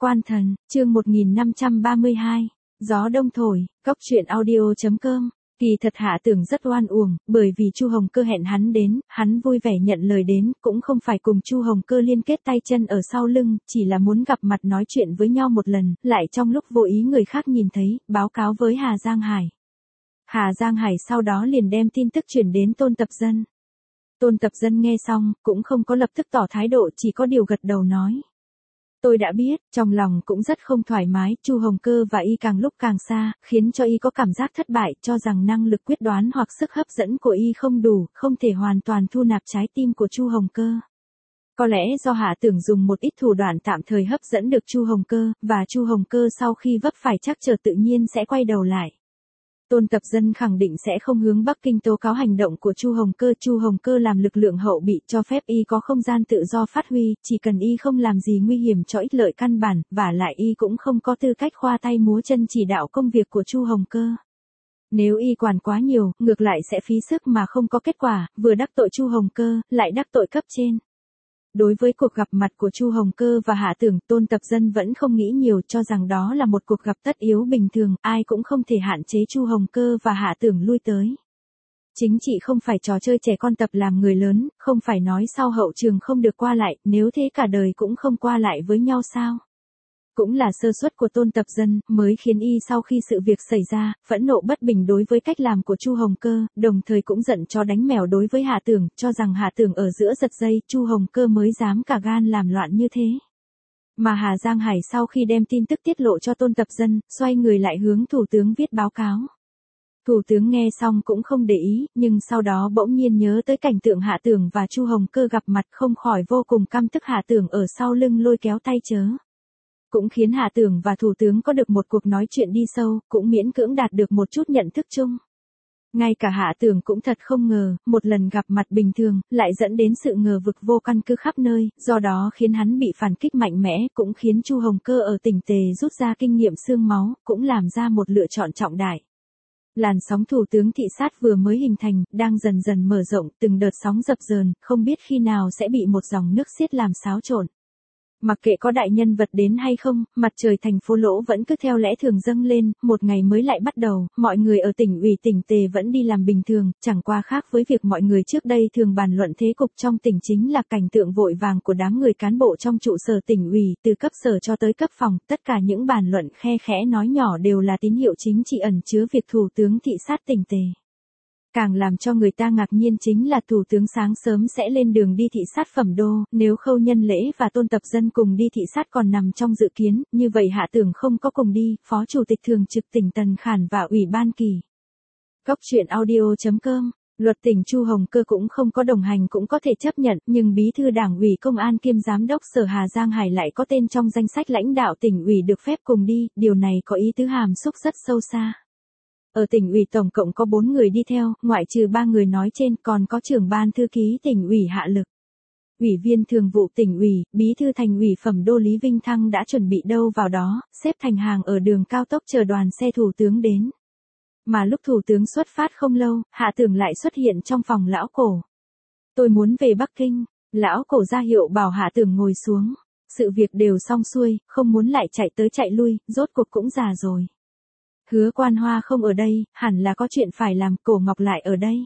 Quan thần, chương 1532, gió đông thổi, cóc truyện audio.com. Kỳ thật Hạ Tưởng rất oan uổng, bởi vì Chu Hồng Cơ hẹn hắn đến, hắn vui vẻ nhận lời đến, cũng không phải cùng Chu Hồng Cơ liên kết tay chân ở sau lưng, chỉ là muốn gặp mặt nói chuyện với nhau một lần, lại trong lúc vô ý người khác nhìn thấy, báo cáo với Hà Giang Hải. Hà Giang Hải sau đó liền đem tin tức chuyển đến Tôn Tập Dân. Tôn Tập Dân nghe xong, cũng không có lập tức tỏ thái độ, chỉ có điều gật đầu nói. Tôi đã biết, trong lòng cũng rất không thoải mái, Chu Hồng Cơ và y càng lúc càng xa, khiến cho y có cảm giác thất bại, cho rằng năng lực quyết đoán hoặc sức hấp dẫn của y không đủ, không thể hoàn toàn thu nạp trái tim của Chu Hồng Cơ. Có lẽ do Hạ Tưởng dùng một ít thủ đoạn tạm thời hấp dẫn được Chu Hồng Cơ, và Chu Hồng Cơ sau khi vấp phải trắc trở tự nhiên sẽ quay đầu lại. Tôn Tập Dân khẳng định sẽ không hướng Bắc Kinh tố cáo hành động của Chu Hồng Cơ. Chu Hồng Cơ làm lực lượng hậu bị, cho phép y có không gian tự do phát huy, chỉ cần y không làm gì nguy hiểm cho ích lợi căn bản, và lại y cũng không có tư cách khoa tay múa chân chỉ đạo công việc của Chu Hồng Cơ. Nếu y quản quá nhiều, ngược lại sẽ phí sức mà không có kết quả, vừa đắc tội Chu Hồng Cơ, lại đắc tội cấp trên. Đối với cuộc gặp mặt của Chu Hồng Cơ và Hạ Tưởng, Tôn Tập Dân vẫn không nghĩ nhiều, cho rằng đó là một cuộc gặp tất yếu bình thường, ai cũng không thể hạn chế Chu Hồng Cơ và Hạ Tưởng lui tới. Chính trị không phải trò chơi trẻ con tập làm người lớn, không phải nói sau hậu trường không được qua lại, nếu thế cả đời cũng không qua lại với nhau sao? Cũng là sơ suất của Tôn Tập Dân, mới khiến y sau khi sự việc xảy ra, phẫn nộ bất bình đối với cách làm của Chu Hồng Cơ, đồng thời cũng giận chó đánh mèo đối với Hạ Tưởng, cho rằng Hạ Tưởng ở giữa giật dây, Chu Hồng Cơ mới dám cả gan làm loạn như thế. Mà Hà Giang Hải sau khi đem tin tức tiết lộ cho Tôn Tập Dân, xoay người lại hướng Thủ tướng viết báo cáo. Thủ tướng nghe xong cũng không để ý, nhưng sau đó bỗng nhiên nhớ tới cảnh tượng Hạ Tưởng và Chu Hồng Cơ gặp mặt, không khỏi vô cùng căm tức Hạ Tưởng ở sau lưng lôi kéo tay chớ. Cũng khiến Hạ Tưởng và Thủ tướng có được một cuộc nói chuyện đi sâu, cũng miễn cưỡng đạt được một chút nhận thức chung. Ngay cả Hạ Tưởng cũng thật không ngờ, một lần gặp mặt bình thường, lại dẫn đến sự ngờ vực vô căn cứ khắp nơi, do đó khiến hắn bị phản kích mạnh mẽ, cũng khiến Chu Hồng Cơ ở tỉnh Tề rút ra kinh nghiệm xương máu, cũng làm ra một lựa chọn trọng đại. Làn sóng thủ tướng thị sát vừa mới hình thành, đang dần dần mở rộng, từng đợt sóng dập dờn, không biết khi nào sẽ bị một dòng nước xiết làm xáo trộn. Mặc kệ có đại nhân vật đến hay không, mặt trời thành phố Lỗ vẫn cứ theo lẽ thường dâng lên, một ngày mới lại bắt đầu, mọi người ở tỉnh ủy tỉnh Tề vẫn đi làm bình thường, chẳng qua khác với việc mọi người trước đây thường bàn luận thế cục trong tỉnh chính là cảnh tượng vội vàng của đám người cán bộ trong trụ sở tỉnh ủy, từ cấp sở cho tới cấp phòng, tất cả những bàn luận khe khẽ nói nhỏ đều là tín hiệu chính trị ẩn chứa việc thủ tướng thị sát tỉnh Tề. Càng làm cho người ta ngạc nhiên chính là Thủ tướng sáng sớm sẽ lên đường đi thị sát Phẩm Đô, nếu Khâu Nhân Lễ và Tôn Tập Dân cùng đi thị sát còn nằm trong dự kiến, như vậy Hạ Tưởng không có cùng đi, Phó Chủ tịch Thường trực tỉnh Tần Khản và Ủy ban Kỳ. Cóc truyện audio.com, luật tỉnh Chu Hồng Cơ cũng không có đồng hành cũng có thể chấp nhận, nhưng Bí thư Đảng ủy Công an kiêm Giám đốc Sở Hà Giang Hải lại có tên trong danh sách lãnh đạo tỉnh ủy được phép cùng đi, điều này có ý tứ hàm xúc rất sâu xa. Ở tỉnh ủy tổng cộng có 4 người đi theo, ngoại trừ 3 người nói trên, còn có trưởng ban thư ký tỉnh ủy Hạ Lực, ủy viên thường vụ tỉnh ủy, bí thư thành ủy Phẩm Đô Lý Vinh Thăng đã chuẩn bị đâu vào đó, xếp thành hàng ở đường cao tốc chờ đoàn xe thủ tướng đến. Mà lúc thủ tướng xuất phát không lâu, Hạ Tưởng lại xuất hiện trong phòng lão cổ. Tôi muốn về Bắc Kinh, lão cổ ra hiệu bảo Hạ Tưởng ngồi xuống. Sự việc đều xong xuôi, không muốn lại chạy tới chạy lui, rốt cuộc cũng già rồi. Hứa Quan Hoa không ở đây, hẳn là có chuyện phải làm, Cổ Ngọc lại ở đây.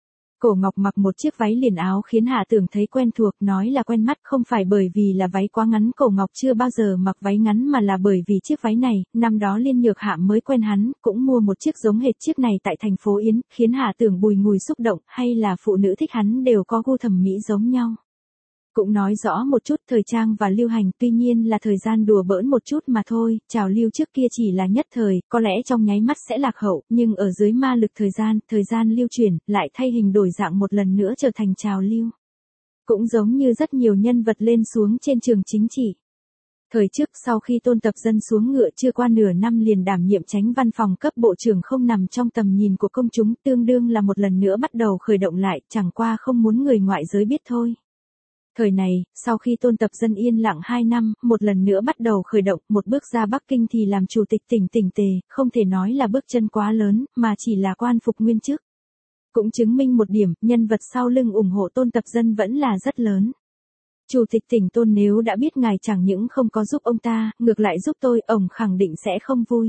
Cổ Ngọc mặc một chiếc váy liền áo khiến Hạ Tưởng thấy quen thuộc, nói là quen mắt, không phải bởi vì là váy quá ngắn, Cổ Ngọc chưa bao giờ mặc váy ngắn mà là bởi vì chiếc váy này, năm đó Liên Nhược Hạm mới quen hắn, cũng mua một chiếc giống hệt chiếc này tại thành phố Yến, khiến Hạ Tưởng bùi ngùi xúc động, hay là phụ nữ thích hắn đều có gu thẩm mỹ giống nhau. Cũng nói rõ một chút thời trang và lưu hành, tuy nhiên là thời gian đùa bỡn một chút mà thôi, trào lưu trước kia chỉ là nhất thời, có lẽ trong nháy mắt sẽ lạc hậu, nhưng ở dưới ma lực thời gian lưu chuyển, lại thay hình đổi dạng một lần nữa trở thành trào lưu. Cũng giống như rất nhiều nhân vật lên xuống trên trường chính trị. Thời trước sau khi Tôn Tập Dân xuống ngựa chưa qua nửa năm liền đảm nhiệm chánh văn phòng cấp bộ trưởng không nằm trong tầm nhìn của công chúng, tương đương là một lần nữa bắt đầu khởi động lại, chẳng qua không muốn người ngoại giới biết thôi. Thời này, sau khi Tôn Tập Dân yên lặng 2 năm, một lần nữa bắt đầu khởi động, một bước ra Bắc Kinh thì làm chủ tịch tỉnh Tề, không thể nói là bước chân quá lớn, mà chỉ là quan phục nguyên chức. Cũng chứng minh một điểm, nhân vật sau lưng ủng hộ Tôn Tập Dân vẫn là rất lớn. Chủ tịch Tỉnh Tôn nếu đã biết ngài chẳng những không có giúp ông ta, ngược lại giúp tôi, ông khẳng định sẽ không vui.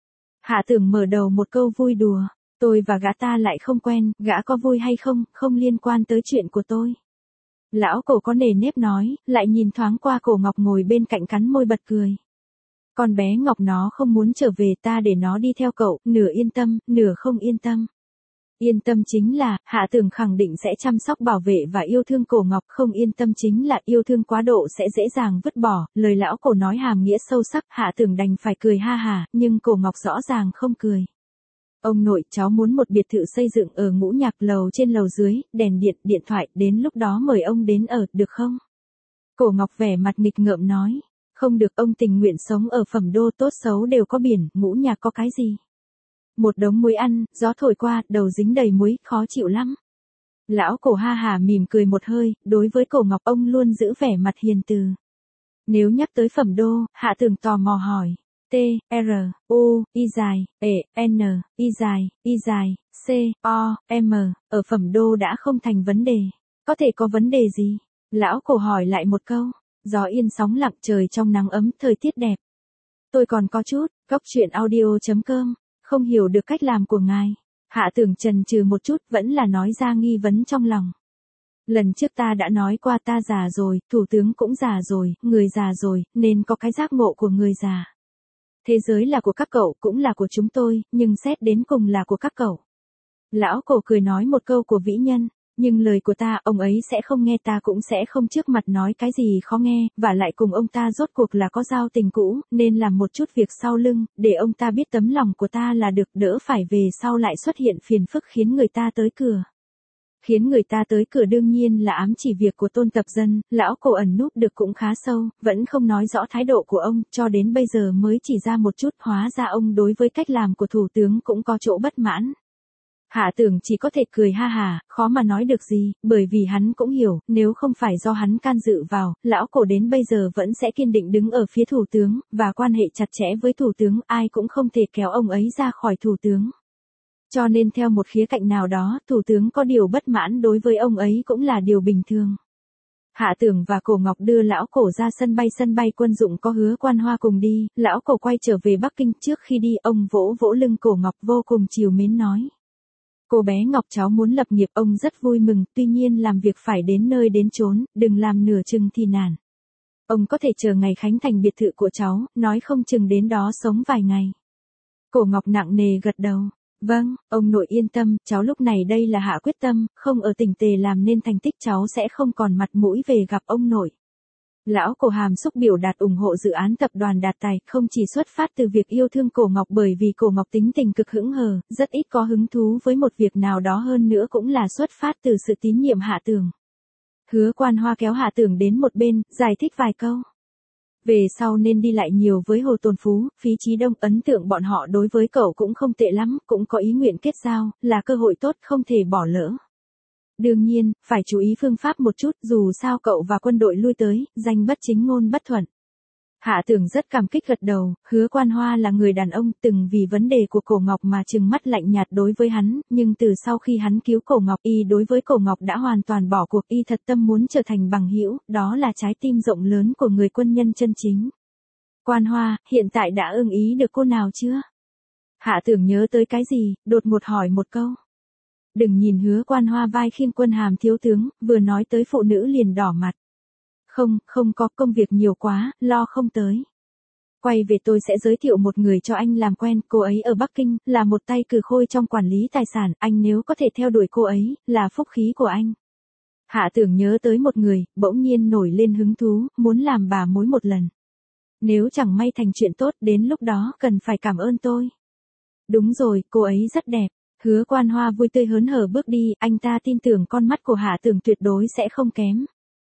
Hạ Tưởng mở đầu một câu vui đùa. Tôi và gã ta lại không quen, gã có vui hay không, không liên quan tới chuyện của tôi. Lão Cổ có nề nếp nói, lại nhìn thoáng qua Cổ Ngọc ngồi bên cạnh cắn môi bật cười. Con bé Ngọc nó không muốn trở về, ta để nó đi theo cậu, nửa yên tâm, nửa không yên tâm. Yên tâm chính là, Hạ Tưởng khẳng định sẽ chăm sóc bảo vệ và yêu thương Cổ Ngọc, không yên tâm chính là yêu thương quá độ sẽ dễ dàng vứt bỏ, lời lão Cổ nói hàm nghĩa sâu sắc, Hạ Tưởng đành phải cười ha hà, nhưng Cổ Ngọc rõ ràng không cười. Ông nội, cháu muốn một biệt thự xây dựng ở Ngũ Nhạc, lầu trên lầu dưới, đèn điện, điện thoại, đến lúc đó mời ông đến ở, được không? Cổ Ngọc vẻ mặt nghịch ngợm nói, không được, ông tình nguyện sống ở Phẩm Đô, tốt xấu đều có biển, Ngũ Nhạc có cái gì? Một đống muối ăn, gió thổi qua, đầu dính đầy muối, khó chịu lắm. Lão Cổ ha hà mỉm cười một hơi, đối với Cổ Ngọc ông luôn giữ vẻ mặt hiền từ. Nếu nhắc tới Phẩm Đô, Hạ Tưởng tò mò hỏi. T, R, U, I dài, E, N, I dài, C, O, M, ở Phẩm Đô đã không thành vấn đề. Có thể có vấn đề gì? Lão Cổ hỏi lại một câu. Gió yên sóng lặng, trời trong nắng ấm, thời tiết đẹp. Tôi còn có chút, gocchuyenaudio.com, không hiểu được cách làm của ngài. Hạ Tưởng chần chừ một chút, vẫn là nói ra nghi vấn trong lòng. Lần trước ta đã nói qua, ta già rồi, thủ tướng cũng già rồi, người già rồi, nên có cái giác ngộ của người già. Thế giới là của các cậu, cũng là của chúng tôi, nhưng xét đến cùng là của các cậu. Lão Cổ cười nói một câu của vĩ nhân, nhưng lời của ta, ông ấy sẽ không nghe, ta cũng sẽ không trước mặt nói cái gì khó nghe, và lại cùng ông ta rốt cuộc là có giao tình cũ, nên làm một chút việc sau lưng, để ông ta biết tấm lòng của ta là được, đỡ phải về sau lại xuất hiện phiền phức khiến người ta tới cửa. Khiến người ta tới cửa đương nhiên là ám chỉ việc của Tôn Tập Dân, lão Cổ ẩn núp được cũng khá sâu, vẫn không nói rõ thái độ của ông, cho đến bây giờ mới chỉ ra một chút, hóa ra ông đối với cách làm của thủ tướng cũng có chỗ bất mãn. Hạ Tưởng chỉ có thể cười ha hà, khó mà nói được gì, bởi vì hắn cũng hiểu, nếu không phải do hắn can dự vào, lão Cổ đến bây giờ vẫn sẽ kiên định đứng ở phía thủ tướng, và quan hệ chặt chẽ với thủ tướng, ai cũng không thể kéo ông ấy ra khỏi thủ tướng. Cho nên theo một khía cạnh nào đó, thủ tướng có điều bất mãn đối với ông ấy cũng là điều bình thường. Hạ Tưởng và Cổ Ngọc đưa lão Cổ ra sân bay quân dụng có Hứa Quan Hoa cùng đi, lão Cổ quay trở về Bắc Kinh, trước khi đi ông vỗ vỗ lưng Cổ Ngọc vô cùng trìu mến nói. Cô bé Ngọc cháu muốn lập nghiệp, ông rất vui mừng, tuy nhiên làm việc phải đến nơi đến chốn, đừng làm nửa chừng thì nản. Ông có thể chờ ngày khánh thành biệt thự của cháu, nói không chừng đến đó sống vài ngày. Cổ Ngọc nặng nề gật đầu. Vâng, ông nội yên tâm, cháu lúc này đây là hạ quyết tâm, không ở tỉnh Tề làm nên thành tích, cháu sẽ không còn mặt mũi về gặp ông nội. Lão Cổ hàm xúc biểu đạt ủng hộ dự án tập đoàn Đạt Tài, không chỉ xuất phát từ việc yêu thương Cổ Ngọc, bởi vì Cổ Ngọc tính tình cực hững hờ, rất ít có hứng thú với một việc nào đó, hơn nữa cũng là xuất phát từ sự tín nhiệm Hạ Tưởng. Hứa Quan Hoa kéo Hạ Tưởng đến một bên, giải thích vài câu. Về sau nên đi lại nhiều với Hồ Tồn Phú, Phí Chí Đông, ấn tượng bọn họ đối với cậu cũng không tệ lắm, cũng có ý nguyện kết giao, là cơ hội tốt không thể bỏ lỡ. Đương nhiên, phải chú ý phương pháp một chút, dù sao cậu và quân đội lui tới, danh bất chính ngôn bất thuận. Hạ Tưởng rất cảm kích gật đầu, Hứa Quan Hoa là người đàn ông từng vì vấn đề của Cổ Ngọc mà trừng mắt lạnh nhạt đối với hắn, nhưng từ sau khi hắn cứu Cổ Ngọc, y đối với Cổ Ngọc đã hoàn toàn bỏ cuộc, y thật tâm muốn trở thành bằng hữu, đó là trái tim rộng lớn của người quân nhân chân chính. Quan Hoa, hiện tại đã ưng ý được cô nào chưa? Hạ Tưởng nhớ tới cái gì, đột ngột hỏi một câu. Đừng nhìn Hứa Quan Hoa vai khiêng quân hàm thiếu tướng, vừa nói tới phụ nữ liền đỏ mặt. Không có, công việc nhiều quá, lo không tới. Quay về tôi sẽ giới thiệu một người cho anh làm quen, cô ấy ở Bắc Kinh, là một tay cừ khôi trong quản lý tài sản, anh nếu có thể theo đuổi cô ấy, là phúc khí của anh. Hạ Tưởng nhớ tới một người, bỗng nhiên nổi lên hứng thú, muốn làm bà mối một lần. Nếu chẳng may thành chuyện tốt, đến lúc đó cần phải cảm ơn tôi. Đúng rồi, cô ấy rất đẹp. Hứa Quan Hoa vui tươi hớn hở bước đi, anh ta tin tưởng con mắt của Hạ Tưởng tuyệt đối sẽ không kém.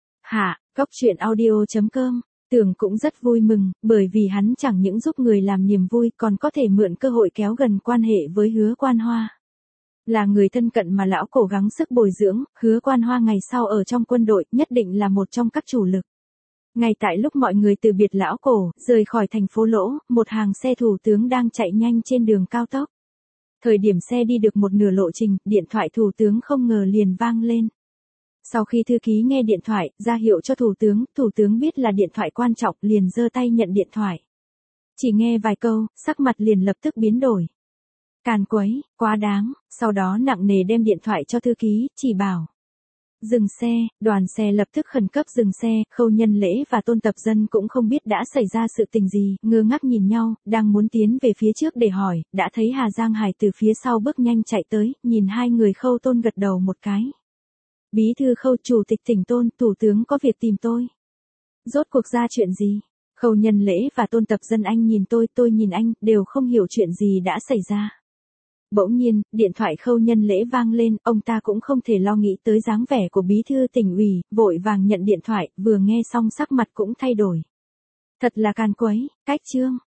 Hạ, gocchuyenaudio.com, Tưởng cũng rất vui mừng, bởi vì hắn chẳng những giúp người làm niềm vui, còn có thể mượn cơ hội kéo gần quan hệ với Hứa Quan Hoa. Là người thân cận mà lão Cổ gắng sức bồi dưỡng, Hứa Quan Hoa ngày sau ở trong quân đội, nhất định là một trong các chủ lực. Ngay tại lúc mọi người từ biệt lão Cổ, rời khỏi thành phố Lỗ, một hàng xe thủ tướng đang chạy nhanh trên đường cao tốc. Thời điểm xe đi được một nửa lộ trình, điện thoại thủ tướng không ngờ liền vang lên. Sau khi thư ký nghe điện thoại, ra hiệu cho thủ tướng biết là điện thoại quan trọng, liền giơ tay nhận điện thoại. Chỉ nghe vài câu, sắc mặt liền lập tức biến đổi. Càn quấy, quá đáng, sau đó nặng nề đem điện thoại cho thư ký, chỉ bảo. Dừng xe, đoàn xe lập tức khẩn cấp dừng xe, Khâu Nhân Lễ và Tôn Tập Dân cũng không biết đã xảy ra sự tình gì, ngơ ngác nhìn nhau, đang muốn tiến về phía trước để hỏi, đã thấy Hà Giang Hải từ phía sau bước nhanh chạy tới, nhìn hai người Khâu Tôn gật đầu một cái. Bí thư Khâu, chủ tịch tỉnh Tôn, thủ tướng có việc tìm tôi. Rốt cuộc ra chuyện gì? Khâu Nhân Lễ và Tôn Tập Dân, anh nhìn tôi nhìn anh, đều không hiểu chuyện gì đã xảy ra. Bỗng nhiên, điện thoại Khâu Nhân Lễ vang lên, ông ta cũng không thể lo nghĩ tới dáng vẻ của bí thư tỉnh ủy, vội vàng nhận điện thoại, vừa nghe xong sắc mặt cũng thay đổi. Thật là càn quấy, cách chương.